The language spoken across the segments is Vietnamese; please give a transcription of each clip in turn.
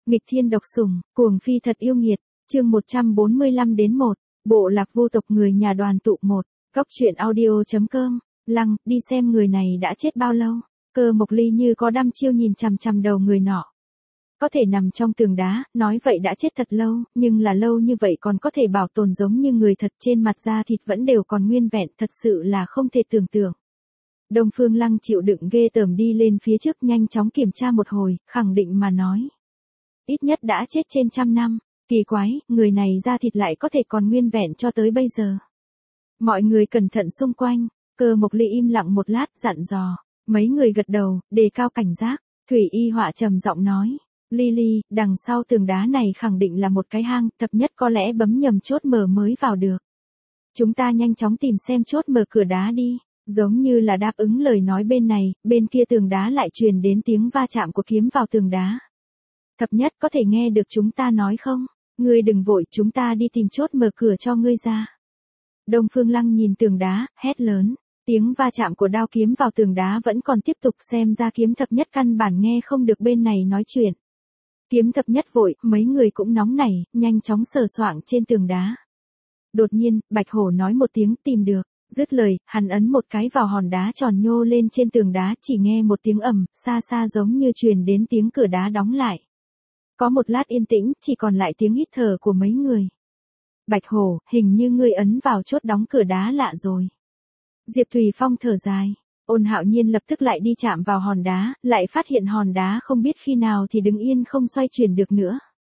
Nghịch thiên độc sủng, cuồng phi thật yêu nghiệt, chương 145-1, bộ lạc vô tộc người nhà đoàn tụ 1, góc truyện audio.com, Lăng, đi xem người này đã chết bao lâu, Cơ Mộc Ly như có đăm chiêu nhìn chằm chằm đầu người nọ. Có thể nằm trong tường đá, nói vậy đã chết thật lâu, nhưng là lâu như vậy còn có thể bảo tồn giống như người thật, trên mặt da thịt vẫn đều còn nguyên vẹn, thật sự là không thể tưởng tượng. Đông Phương Lăng chịu đựng ghê tởm đi lên phía trước, nhanh chóng kiểm tra một hồi, khẳng định mà nói. Ít nhất đã chết trên 100 năm, kỳ quái, người này da thịt lại có thể còn nguyên vẹn cho tới bây giờ. Mọi người cẩn thận xung quanh, Cơ Mộc Ly im lặng một lát dặn dò, mấy người gật đầu, đề cao cảnh giác, Thủy Y Họa trầm giọng nói. Ly, đằng sau tường đá này khẳng định là một cái hang, thập nhất có lẽ bấm nhầm chốt mở mới vào được. Chúng ta nhanh chóng tìm xem chốt mở cửa đá đi. Giống như là đáp ứng lời nói bên này, bên kia tường đá lại truyền đến tiếng va chạm của kiếm vào tường đá. Thập nhất có thể nghe được chúng ta nói không? Ngươi đừng vội, chúng ta đi tìm chốt mở cửa cho ngươi ra. Đông Phương Lăng nhìn tường đá, hét lớn. Tiếng va chạm của đao kiếm vào tường đá vẫn còn tiếp tục, xem ra kiếm thập nhất căn bản nghe không được bên này nói chuyện. Kiếm thập nhất vội, mấy người cũng nóng nảy, nhanh chóng sờ soạng trên tường đá. Đột nhiên, Bạch Hổ nói một tiếng tìm được. Dứt lời, hắn ấn một cái vào hòn đá tròn nhô lên trên tường đá, chỉ nghe một tiếng ầm, xa xa giống như truyền đến tiếng cửa đá đóng lại. Có một lát yên tĩnh, chỉ còn lại tiếng hít thở của mấy người. Bạch Hổ, hình như ngươi ấn vào chốt đóng cửa đá lạ rồi. Diệp Thùy Phong thở dài. Ôn Hạo Nhiên lập tức lại đi chạm vào hòn đá, lại phát hiện hòn đá không biết khi nào thì đứng yên không xoay chuyển được nữa.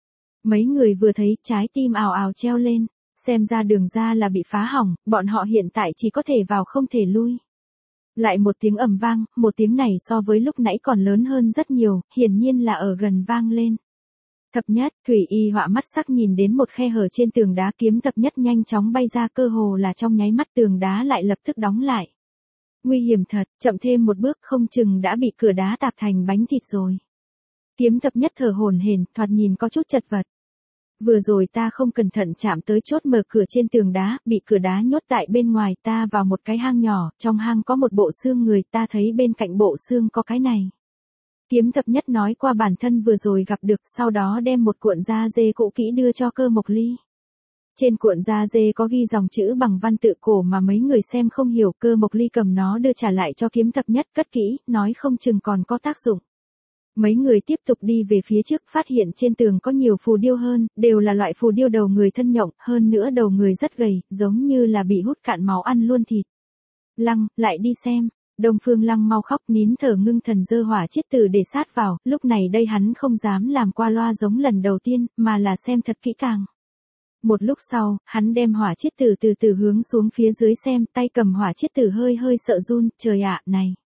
Mấy người vừa thấy, trái tim ào ào treo lên. Xem ra đường ra là bị phá hỏng, bọn họ hiện tại chỉ có thể vào không thể lui. Lại một tiếng ầm vang, một tiếng này so với lúc nãy còn lớn hơn rất nhiều, hiển nhiên là ở gần vang lên. Thập nhất, Thủy Y Họa mắt sắc nhìn đến một khe hở trên tường đá, kiếm thập nhất nhanh chóng bay ra, cơ hồ là trong nháy mắt tường đá lại lập tức đóng lại. Nguy hiểm thật, chậm thêm một bước không chừng đã bị cửa đá tạp thành bánh thịt rồi. Kiếm thập nhất thở hổn hển, thoạt nhìn có chút chật vật. Vừa rồi ta không cẩn thận chạm tới chốt mở cửa trên tường đá, bị cửa đá nhốt tại bên ngoài, ta vào một cái hang nhỏ, trong hang có một bộ xương người, ta thấy bên cạnh bộ xương có cái này. Kiếm thập nhất nói qua bản thân vừa rồi gặp được, sau đó đem một cuộn da dê cũ kỹ đưa cho Cơ Mộc Ly. Trên cuộn da dê có ghi dòng chữ bằng văn tự cổ mà mấy người xem không hiểu, Cơ Mộc Ly cầm nó đưa trả lại cho kiếm thập nhất, cất kỹ, nói không chừng còn có tác dụng. Mấy người tiếp tục đi về phía trước, phát hiện trên tường có nhiều phù điêu hơn, đều là loại phù điêu đầu người thân nhộng, hơn nữa đầu người rất gầy, giống như là bị hút cạn máu ăn luôn thịt. Lăng, lại đi xem. Đông Phương Lăng mau khóc, nín thở ngưng thần giơ hỏa chiết tử để sát vào, lúc này đây hắn không dám làm qua loa giống lần đầu tiên, mà là xem thật kỹ càng. Một lúc sau, hắn đem hỏa chiết tử từ từ hướng xuống phía dưới xem, tay cầm hỏa chiết tử hơi hơi sợ run, trời ạ,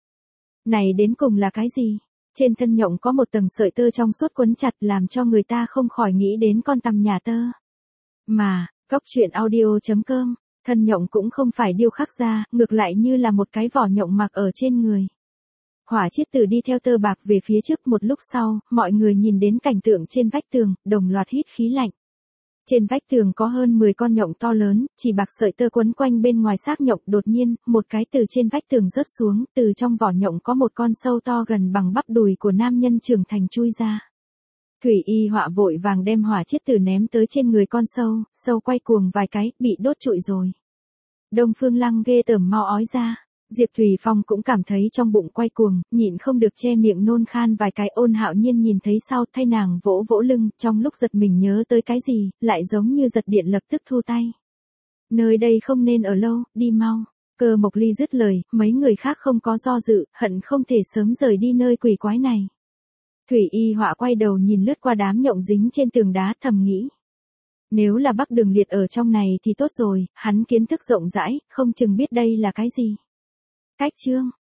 này đến cùng là cái gì? Trên thân nhộng có một tầng sợi tơ trong suốt quấn chặt, làm cho người ta không khỏi nghĩ đến con tằm nhà tơ. Mà, góc truyện audio.com, thân nhộng cũng không phải điêu khắc ra, ngược lại như là một cái vỏ nhộng mặc ở trên người. Hỏa chiết tử đi theo tơ bạc về phía trước, một lúc sau, mọi người nhìn đến cảnh tượng trên vách tường, đồng loạt hít khí lạnh. Trên vách tường có hơn 10 con nhộng to lớn, chỉ bạc sợi tơ quấn quanh bên ngoài xác nhộng, đột nhiên, một cái từ trên vách tường rớt xuống, từ trong vỏ nhộng có một con sâu to gần bằng bắp đùi của nam nhân trưởng thành chui ra. Thủy Y Họa vội vàng đem hỏa chiết tử ném tới trên người con sâu, sâu quay cuồng vài cái, bị đốt trụi rồi. Đông Phương Lăng ghê tởm mau ói ra. Diệp Thùy Phong cũng cảm thấy trong bụng quay cuồng, nhịn không được che miệng nôn khan vài cái. Ôn Hạo Nhiên nhìn thấy sau, thay nàng vỗ vỗ lưng, trong lúc giật mình nhớ tới cái gì, lại giống như giật điện lập tức thu tay. Nơi đây không nên ở lâu, đi mau. Cơ Mộc Ly dứt lời, mấy người khác không có do dự, hận không thể sớm rời đi nơi quỷ quái này. Thủy Y Họa quay đầu nhìn lướt qua đám nhộng dính trên tường đá, thầm nghĩ. Nếu là Bắc Đường Liệt ở trong này thì tốt rồi, hắn kiến thức rộng rãi, không chừng biết đây là cái gì. Cách chương